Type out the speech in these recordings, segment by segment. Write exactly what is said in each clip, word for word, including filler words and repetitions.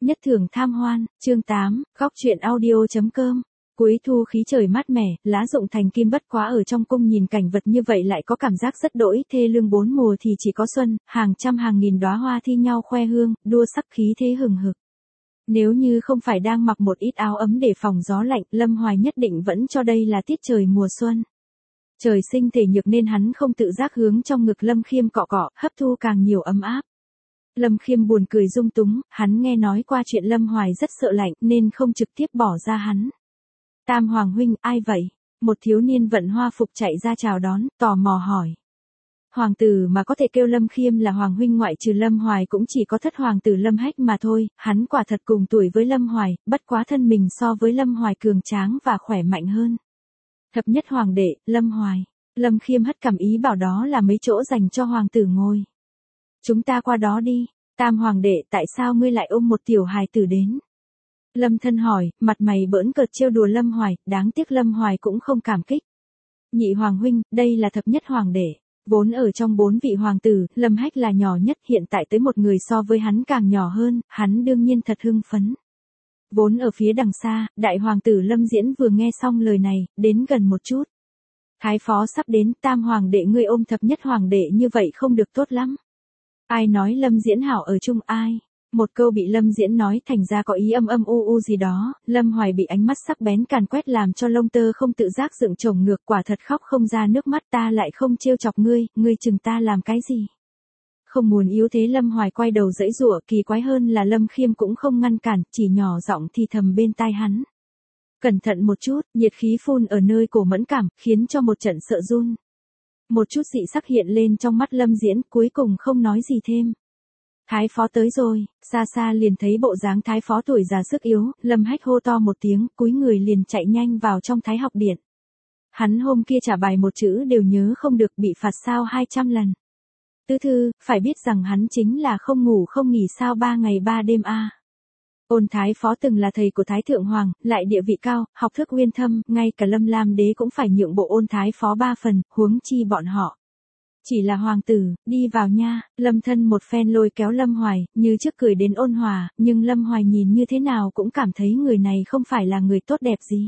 Nhất thưởng tham hoan, chương tám, góc truyện audio.com. Cuối thu khí trời mát mẻ, lá rụng thành kim, bất quá ở trong cung nhìn cảnh vật như vậy lại có cảm giác rất đỗi thê lương. Bốn mùa thì chỉ có xuân, hàng trăm hàng nghìn đóa hoa thi nhau khoe hương, đua sắc khí thế hừng hực. Nếu như không phải đang mặc một ít áo ấm để phòng gió lạnh, Lâm Hoài nhất định vẫn cho đây là tiết trời mùa xuân. Trời sinh thể nhược nên hắn không tự giác hướng trong ngực Lâm Khiêm cọ cọ, hấp thu càng nhiều ấm áp. Lâm Khiêm buồn cười dung túng, hắn nghe nói qua chuyện Lâm Hoài rất sợ lạnh nên không trực tiếp bỏ ra hắn. Tam Hoàng huynh, ai vậy? Một thiếu niên vận hoa phục chạy ra chào đón, tò mò hỏi. Hoàng tử mà có thể kêu Lâm Khiêm là Hoàng huynh ngoại trừ Lâm Hoài cũng chỉ có thất hoàng tử Lâm Hách mà thôi, hắn quả thật cùng tuổi với Lâm Hoài, bất quá thân mình so với Lâm Hoài cường tráng và khỏe mạnh hơn. Thập nhất hoàng đệ, Lâm Hoài. Lâm Khiêm hất cằm ý bảo đó là mấy chỗ dành cho hoàng tử ngồi. Chúng ta qua đó đi. Tam hoàng đệ, tại sao ngươi lại ôm một tiểu hài tử đến? Lâm Thân hỏi, mặt mày bỡn cợt trêu đùa Lâm Hoài, đáng tiếc Lâm Hoài cũng không cảm kích. Nhị hoàng huynh, đây là thập nhất hoàng đệ. Vốn ở trong bốn vị hoàng tử, Lâm Hách là nhỏ nhất, hiện tại tới một người so với hắn càng nhỏ hơn, hắn đương nhiên thật hưng phấn. Vốn ở phía đằng xa, đại hoàng tử Lâm Diễn vừa nghe xong lời này, đến gần một chút. Thái phó sắp đến, tam hoàng đệ ngươi ôm thập nhất hoàng đệ như vậy không được tốt lắm. Ai nói Lâm Diễn hảo ở chung ai? Một câu bị Lâm Diễn nói thành ra có ý âm âm u u gì đó, Lâm Hoài bị ánh mắt sắc bén càn quét làm cho lông tơ không tự giác dựng chồng ngược, quả thật khóc không ra nước mắt. Ta lại không trêu chọc ngươi, ngươi chừng ta làm cái gì? Không muốn yếu thế. Lâm Hoài quay đầu giãy giụa, kỳ quái hơn là Lâm Khiêm cũng không ngăn cản, chỉ nhỏ giọng thì thầm bên tai hắn. Cẩn thận một chút, nhiệt khí phun ở nơi cổ mẫn cảm, khiến cho một trận sợ run. Một chút dị sắc hiện lên trong mắt Lâm Diễn, cuối cùng không nói gì thêm. Thái phó tới rồi, xa xa liền thấy bộ dáng thái phó tuổi già sức yếu, Lâm Hách hô to một tiếng, cúi người liền chạy nhanh vào trong Thái học điện. Hắn hôm kia trả bài một chữ đều nhớ không được, bị phạt sao hai trăm lần. Tứ thư, phải biết rằng hắn chính là không ngủ không nghỉ sao ba ngày ba đêm a. À. Ôn Thái phó từng là thầy của Thái Thượng Hoàng, lại địa vị cao, học thức uyên thâm, ngay cả Lâm Lam đế cũng phải nhượng bộ Ôn Thái phó ba phần, huống chi bọn họ. Chỉ là hoàng tử, đi vào nha. Lâm Thân một phen lôi kéo Lâm Hoài, như trước cười đến ôn hòa, nhưng Lâm Hoài nhìn như thế nào cũng cảm thấy người này không phải là người tốt đẹp gì.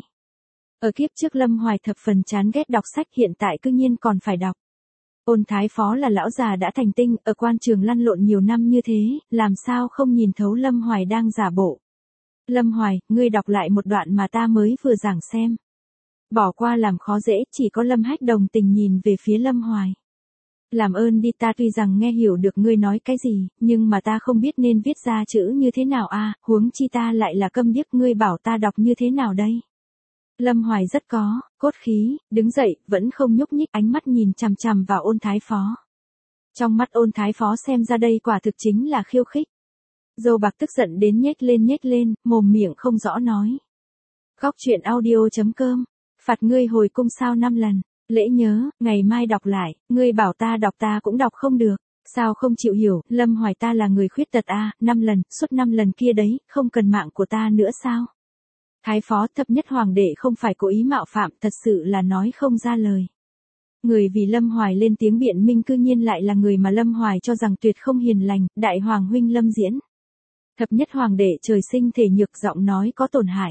Ở kiếp trước Lâm Hoài thập phần chán ghét đọc sách, hiện tại cư nhiên còn phải đọc. Ôn Thái phó là lão già đã thành tinh, ở quan trường lăn lộn nhiều năm như thế, làm sao không nhìn thấu Lâm Hoài đang giả bộ. Lâm Hoài, ngươi đọc lại một đoạn mà ta mới vừa giảng xem. Bỏ qua làm khó dễ, chỉ có Lâm Hách đồng tình nhìn về phía Lâm Hoài. Làm ơn đi, ta tuy rằng nghe hiểu được ngươi nói cái gì, nhưng mà ta không biết nên viết ra chữ như thế nào a, à, huống chi ta lại là câm điếc, ngươi bảo ta đọc như thế nào đây? Lâm Hoài rất có cốt khí, đứng dậy, vẫn không nhúc nhích, ánh mắt nhìn chằm chằm vào Ôn Thái phó. Trong mắt Ôn Thái phó xem ra đây quả thực chính là khiêu khích. Dâu bạc tức giận đến nhếch lên nhếch lên, mồm miệng không rõ nói. Góc truyện audio.com, phạt ngươi hồi cung sao năm lần. Lễ nhớ, ngày mai đọc lại, ngươi bảo ta đọc ta cũng đọc không được, sao không chịu hiểu, Lâm Hoài ta là người khuyết tật a, à, năm lần, suốt năm lần kia đấy, không cần mạng của ta nữa sao? Thái phó, thập nhất hoàng đệ không phải cố ý mạo phạm, thật sự là nói không ra lời. Người vì Lâm Hoài lên tiếng biện minh cư nhiên lại là người mà Lâm Hoài cho rằng tuyệt không hiền lành, đại hoàng huynh Lâm Diễn. Thập nhất hoàng đệ trời sinh thể nhược, giọng nói có tổn hại.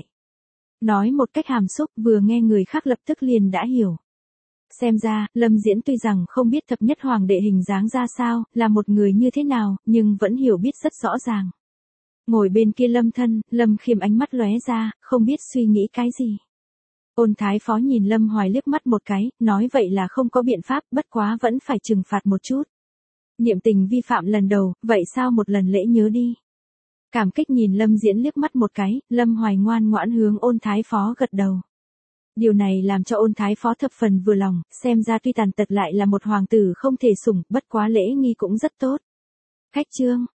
Nói một cách hàm xúc, vừa nghe người khác lập tức liền đã hiểu. Xem ra, Lâm Diễn tuy rằng không biết thập nhất hoàng đệ hình dáng ra sao, là một người như thế nào, nhưng vẫn hiểu biết rất rõ ràng. Ngồi bên kia Lâm Thân, Lâm Khiêm ánh mắt lóe ra, không biết suy nghĩ cái gì. Ôn Thái phó nhìn Lâm Hoài liếc mắt một cái, nói vậy là không có biện pháp, bất quá vẫn phải trừng phạt một chút. Niệm tình vi phạm lần đầu, vậy sao một lần lễ nhớ đi. Cảm kích nhìn Lâm Diễn liếc mắt một cái, Lâm Hoài ngoan ngoãn hướng Ôn Thái phó gật đầu. Điều này làm cho Ôn Thái phó thập phần vừa lòng, xem ra tuy tàn tật lại là một hoàng tử không thể sủng, bất quá lễ nghi cũng rất tốt. Khách trương,